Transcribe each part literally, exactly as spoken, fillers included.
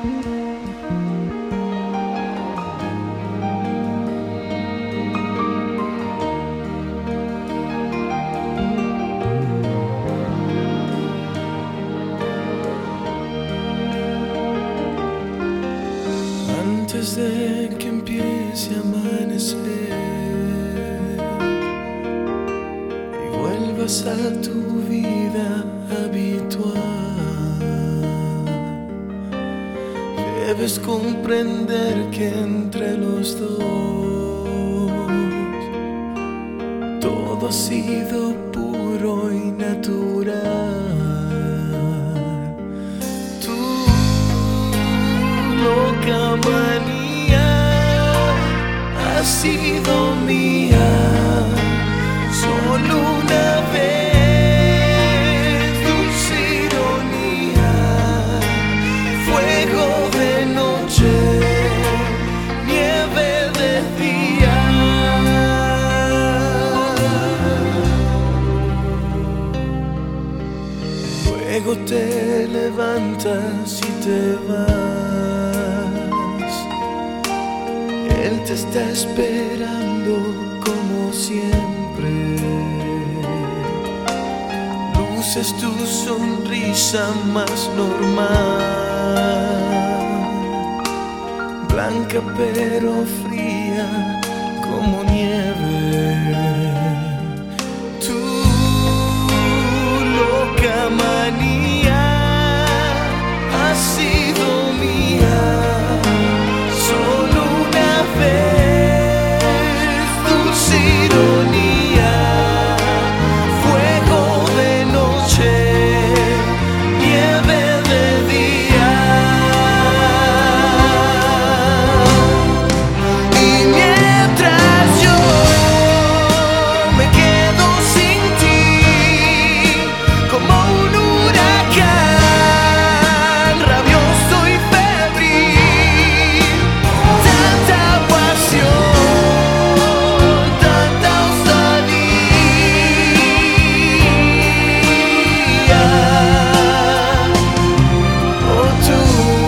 Antes de que empiece a amanecer y vuelvas a tu vida habitual, debes comprender que entre los dos todo ha sido puro y natural. Loca manía ha sido mía solo una vez, dulce ironía, fuego de noche, nieve de día. Luego te levantas y te vas. Él te está esperando como siempre. Luces tu sonrisa más normal, blanca pero fría como nieve. Tu loca manía ha sido mía solo una vez, dulce ironía, fuego de noche, nieve de día. Y mientras yo me quedo sin ti, como un huracán rabioso y febril, tanta pasión, tanta osadía. Oh, tú,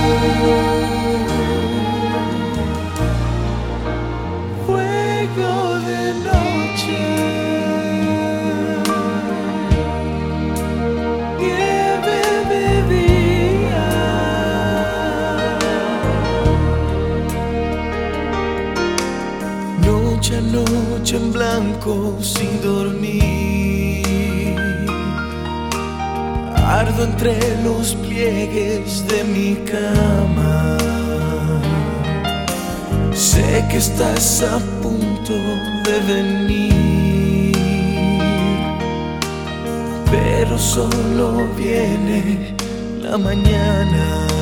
fuego de noche, nieve de día. Noche a noche en blanco sin dormir, ardo entre los pliegues de mi cama. Sé que estás a punto de venir, pero solo viene la mañana.